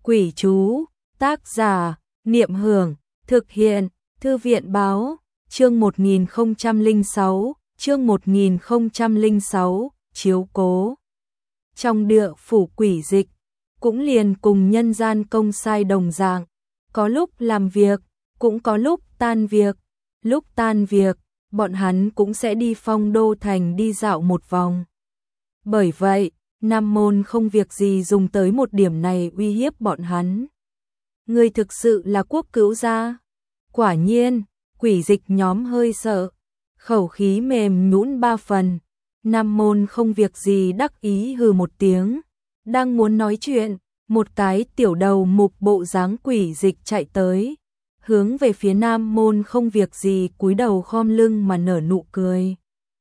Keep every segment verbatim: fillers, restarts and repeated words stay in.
Quỷ chú, tác giả, Niệm Hưởng, thực hiện, Thư viện báo, chương một nghìn không trăm lẻ sáu, chương một nghìn không trăm lẻ sáu, chiếu cố. Trong địa phủ quỷ dịch, cũng liền cùng nhân gian công sai đồng dạng, có lúc làm việc, cũng có lúc tan việc, lúc tan việc, bọn hắn cũng sẽ đi Phong Đô Thành đi dạo một vòng. Bởi vậy, Nam Môn không việc gì dùng tới một điểm này uy hiếp bọn hắn. Người thực sự là Quốc Cữu gia. Quả nhiên, quỷ dịch nhóm hơi sợ, khẩu khí mềm nhũn ba phần. Nam Môn không việc gì đắc ý hừ một tiếng, đang muốn nói chuyện, một cái tiểu đầu mục bộ dáng quỷ dịch chạy tới, hướng về phía Nam Môn không việc gì cúi đầu khom lưng mà nở nụ cười.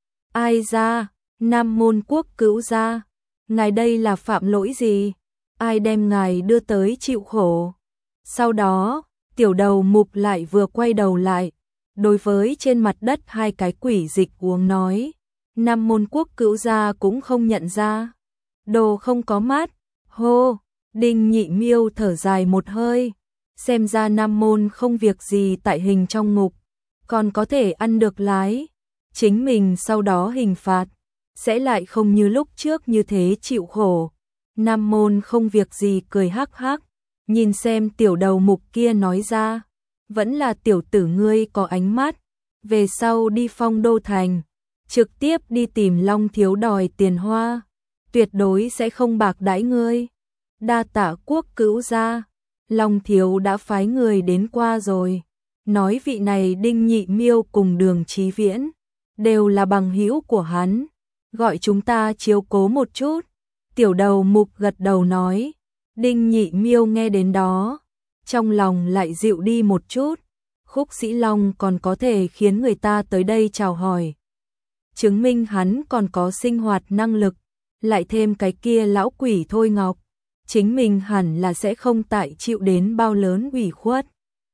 Ai ra, Nam Môn Quốc Cữu gia, ngài đây là phạm lỗi gì? Ai đem ngài đưa tới chịu khổ? Sau đó, tiểu đầu mục lại vừa quay đầu lại, đối với trên mặt đất hai cái quỷ dịch uống nói, Nam Môn Quốc Cữu gia cũng không nhận ra. Đồ không có mắt, hô, Đinh Nhị Miêu thở dài một hơi, xem ra Nam Môn không việc gì tại hình trong ngục, còn có thể ăn được lái, chính mình sau đó hình phạt, sẽ lại không như lúc trước như thế chịu khổ. Nam Môn không việc gì cười hắc hắc, nhìn xem tiểu đầu mục kia nói ra, vẫn là tiểu tử ngươi có ánh mắt, về sau đi Phong Đô Thành, trực tiếp đi tìm Long Thiếu đòi tiền hoa, tuyệt đối sẽ không bạc đãi ngươi. Đa tạ Quốc Cữu gia, Long Thiếu đã phái người đến qua rồi, nói vị này Đinh Nhị Miêu cùng Đường Chí Viễn, đều là bằng hữu của hắn, gọi chúng ta chiếu cố một chút. Tiểu đầu mục gật đầu nói, Đinh Nhị Miêu nghe đến đó, trong lòng lại dịu đi một chút, Khúc Sĩ Long còn có thể khiến người ta tới đây chào hỏi, chứng minh hắn còn có sinh hoạt năng lực, lại thêm cái kia lão quỷ Thôi Ngọc, chính mình hẳn là sẽ không tại chịu đến bao lớn ủy khuất.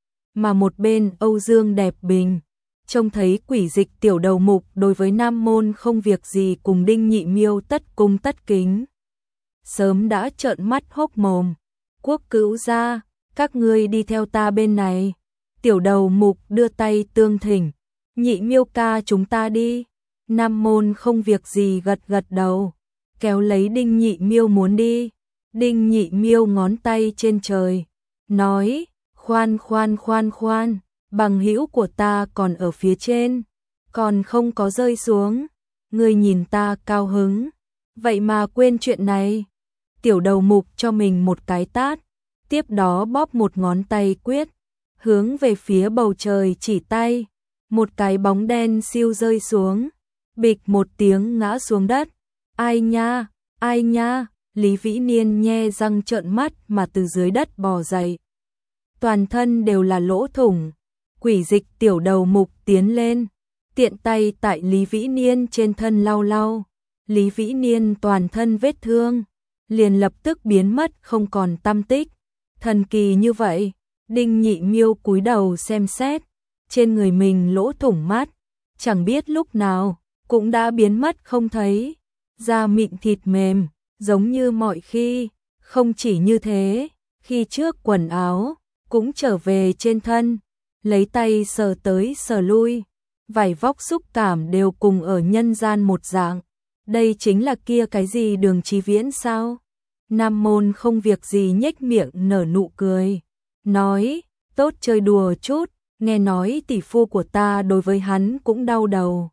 Mà một bên Âu Dương Đẹp Bình, trông thấy quỷ dịch tiểu đầu mục đối với Nam Môn không việc gì cùng Đinh Nhị Miêu tất cung tất kính, sớm đã trợn mắt hốc mồm. Quốc Cữu gia, các ngươi đi theo ta bên này. Tiểu đầu mục đưa tay tương thỉnh, Nhị Miêu ca chúng ta đi. Nam Môn không việc gì gật gật đầu, kéo lấy Đinh Nhị Miêu muốn đi. Đinh Nhị Miêu ngón tay trên trời, nói, khoan khoan khoan khoan, bằng hữu của ta còn ở phía trên, còn không có rơi xuống, ngươi nhìn ta cao hứng, vậy mà quên chuyện này. Tiểu đầu mục cho mình một cái tát, tiếp đó bóp một ngón tay quyết, hướng về phía bầu trời chỉ tay, một cái bóng đen siêu rơi xuống, bịch một tiếng ngã xuống đất. Ai nha, ai nha, Lý Vĩ Niên nhe răng trợn mắt mà từ dưới đất bò dậy, toàn thân đều là lỗ thủng. Quỷ dịch tiểu đầu mục tiến lên, tiện tay tại Lý Vĩ Niên trên thân lau lau, Lý Vĩ Niên toàn thân vết thương, liền lập tức biến mất không còn tăm tích. Thần kỳ như vậy. Đinh Nhị Miêu cúi đầu xem xét, trên người mình lỗ thủng mắt, chẳng biết lúc nào, cũng đã biến mất không thấy, da mịn thịt mềm, giống như mọi khi, không chỉ như thế, khi trước quần áo, cũng trở về trên thân, lấy tay sờ tới sờ lui, vải vóc xúc cảm đều cùng ở nhân gian một dạng, đây chính là kia cái gì Đường Chí Viễn sao? Nam Môn không việc gì nhếch miệng nở nụ cười, nói, tốt chơi đùa chút, nghe nói tỷ phu của ta đối với hắn cũng đau đầu.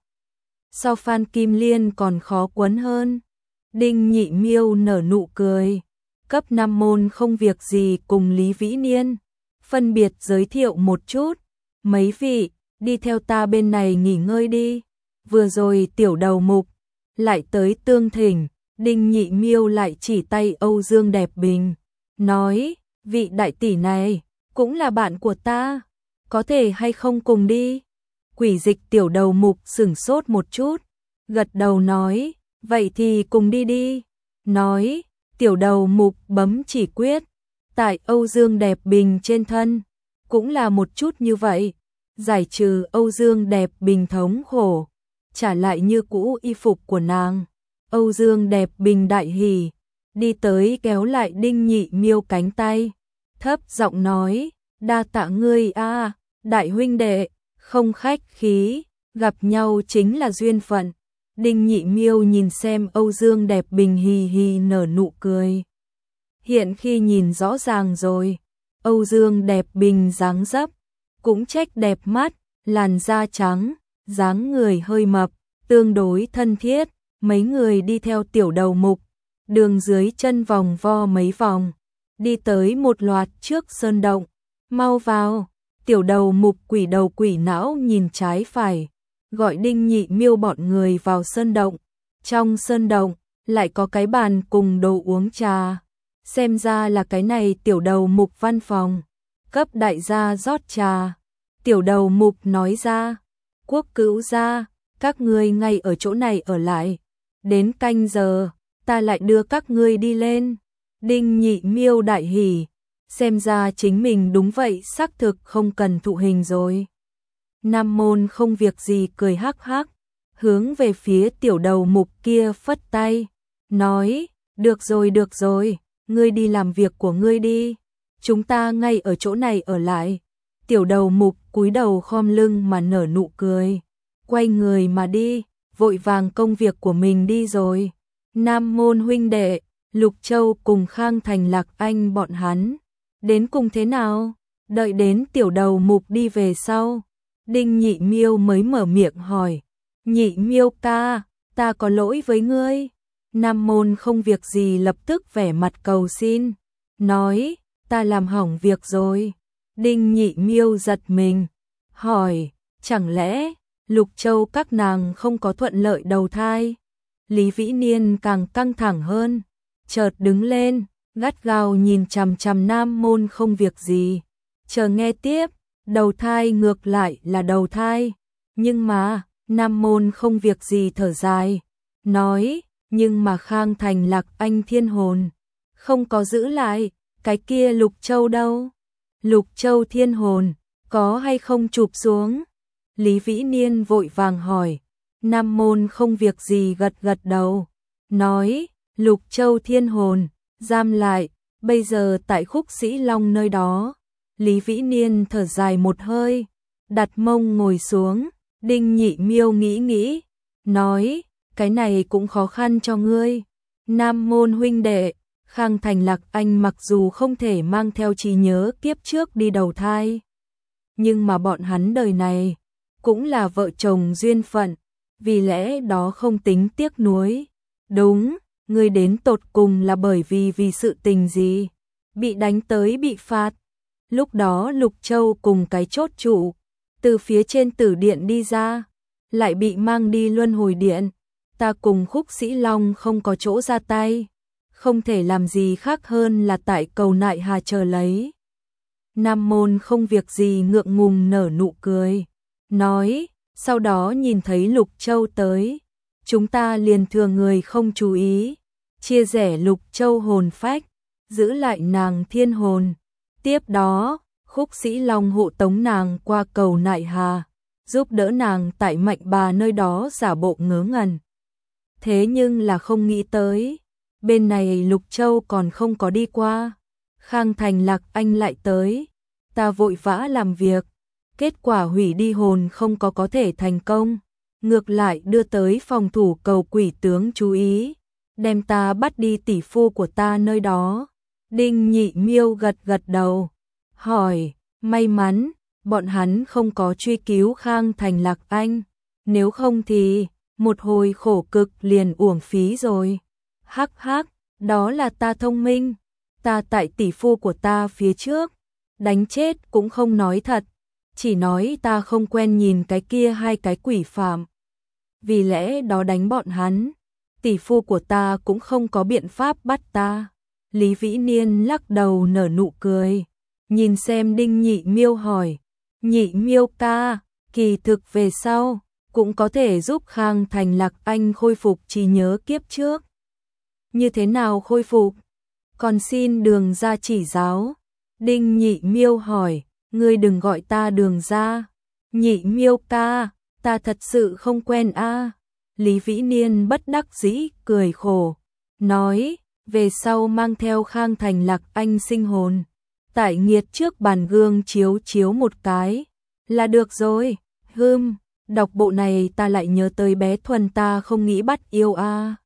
So Phan Kim Liên còn khó quấn hơn. Đinh Nhị Miêu nở nụ cười, cấp Nam Môn không việc gì cùng Lý Vĩ Niên, phân biệt giới thiệu một chút, mấy vị, đi theo ta bên này nghỉ ngơi đi. Vừa rồi tiểu đầu mục, lại tới tương thỉnh, Đinh Nhị Miêu lại chỉ tay Âu Dương Đẹp Bình, nói, vị đại tỷ này, cũng là bạn của ta, có thể hay không cùng đi? Quỷ dịch tiểu đầu mục sửng sốt một chút, gật đầu nói, vậy thì cùng đi đi. Nói, tiểu đầu mục bấm chỉ quyết, tại Âu Dương Đẹp Bình trên thân, cũng là một chút như vậy, giải trừ Âu Dương Đẹp Bình thống khổ, trả lại như cũ y phục của nàng. Âu Dương Đẹp Bình đại hỉ, đi tới kéo lại Đinh Nhị Miêu cánh tay, thấp giọng nói, đa tạ ngươi a, đại huynh đệ, không khách khí, gặp nhau chính là duyên phận. Đinh Nhị Miêu nhìn xem Âu Dương Đẹp Bình hì hì nở nụ cười. Hiện khi nhìn rõ ràng rồi, Âu Dương Đẹp Bình dáng dấp, cũng trách đẹp mắt, làn da trắng, dáng người hơi mập, tương đối thân thiết, mấy người đi theo Tiểu Đầu Mục, đường dưới chân vòng vo mấy vòng, đi tới một loạt trước sơn động, mau vào. Tiểu Đầu Mục quỷ đầu quỷ não nhìn trái phải, gọi Đinh Nhị Miêu bọn người vào sơn động. Trong sơn động lại có cái bàn cùng đồ uống trà, xem ra là cái này Tiểu Đầu Mục văn phòng, cấp đại gia rót trà. Tiểu Đầu Mục nói ra, Quốc Cữu gia, các ngươi ngay ở chỗ này ở lại, đến canh giờ ta lại đưa các ngươi đi lên. Đinh Nhị Miêu đại hỉ, xem ra chính mình đúng vậy xác thực không cần thụ hình rồi. Nam Môn không việc gì cười hắc hắc, hướng về phía Tiểu Đầu Mục kia phất tay, nói, được rồi được rồi, ngươi đi làm việc của ngươi đi, chúng ta ngay ở chỗ này ở lại. Tiểu Đầu Mục cúi đầu khom lưng mà nở nụ cười, quay người mà đi, vội vàng công việc của mình đi rồi. Nam Môn huynh đệ, Lục Châu cùng Khang Thành Lạc Anh bọn hắn, đến cùng thế nào? Đợi đến Tiểu Đầu Mục đi về sau, Đinh Nhị Miêu mới mở miệng hỏi, Nhị Miêu ca, ta có lỗi với ngươi. Nam Môn không việc gì lập tức vẻ mặt cầu xin, nói, ta làm hỏng việc rồi. Đinh Nhị Miêu giật mình, hỏi, chẳng lẽ Lục Châu các nàng không có thuận lợi đầu thai? Lý Vĩ Niên càng căng thẳng hơn, chợt đứng lên, gắt gao nhìn chằm chằm Nam Môn không việc gì, chờ nghe tiếp. Đầu thai ngược lại là đầu thai, nhưng mà Nam Môn không việc gì thở dài, nói, nhưng mà Khang Thành Lạc Anh thiên hồn không có giữ lại, cái kia Lục Châu đâu? Lục Châu thiên hồn có hay không chụp xuống? Lý Vĩ Niên vội vàng hỏi. Nam Môn không việc gì gật gật đầu, nói, Lục Châu thiên hồn giam lại, bây giờ tại Khúc Sĩ Long nơi đó. Lý Vĩ Niên thở dài một hơi, đặt mông ngồi xuống. Đinh Nhị Miêu nghĩ nghĩ, nói, cái này cũng khó khăn cho ngươi. Nam Môn huynh đệ, Khang Thành Lạc Anh mặc dù không thể mang theo trí nhớ kiếp trước đi đầu thai, nhưng mà bọn hắn đời này cũng là vợ chồng duyên phận, vì lẽ đó không tính tiếc nuối. Đúng, ngươi đến tột cùng là bởi vì vì sự tình gì? Bị đánh tới bị phạt. Lúc đó Lục Châu cùng cái chốt trụ từ phía trên tử điện đi ra, lại bị mang đi luân hồi điện. Ta cùng Khúc Sĩ Long không có chỗ ra tay, không thể làm gì khác hơn là tại cầu nại hà chờ lấy. Nam Môn không việc gì ngượng ngùng nở nụ cười, nói, sau đó nhìn thấy Lục Châu tới, chúng ta liền thừa người không chú ý, chia rẽ Lục Châu hồn phách, giữ lại nàng thiên hồn. Tiếp đó, Khúc Sĩ Long hộ tống nàng qua cầu nại hà, giúp đỡ nàng tại Mạnh Bà nơi đó giả bộ ngớ ngẩn. Thế nhưng là không nghĩ tới, bên này Lục Châu còn không có đi qua, Khang Thành Lạc Anh lại tới, ta vội vã làm việc, kết quả hủy đi hồn không có có thể thành công, ngược lại đưa tới phòng thủ cầu quỷ tướng chú ý, đem ta bắt đi tỷ phu của ta nơi đó. Đinh Nhị Miêu gật gật đầu, hỏi, may mắn, bọn hắn không có truy cứu Khang Thành Lạc Anh, nếu không thì, một hồi khổ cực liền uổng phí rồi. Hắc hắc, đó là ta thông minh, ta tại tỷ phu của ta phía trước, đánh chết cũng không nói thật, chỉ nói ta không quen nhìn cái kia hai cái quỷ phạm. Vì lẽ đó đánh bọn hắn, tỷ phu của ta cũng không có biện pháp bắt ta. Lý Vĩ Niên lắc đầu nở nụ cười, nhìn xem Đinh Nhị Miêu hỏi, Nhị Miêu ca, kỳ thực về sau, cũng có thể giúp Khang Thành Lạc Anh khôi phục trí nhớ kiếp trước. Như thế nào khôi phục? Còn xin Đường gia chỉ giáo. Đinh Nhị Miêu hỏi, ngươi đừng gọi ta Đường gia. Nhị Miêu ca, ta thật sự không quen a. Lý Vĩ Niên bất đắc dĩ cười khổ, nói, về sau mang theo Khang Thành Lạc Anh sinh hồn, Tại nghiệt trước bàn gương chiếu chiếu một cái, là được rồi. Hưm, đọc bộ này ta lại nhớ tới bé Thuần ta không nghĩ bắt yêu a.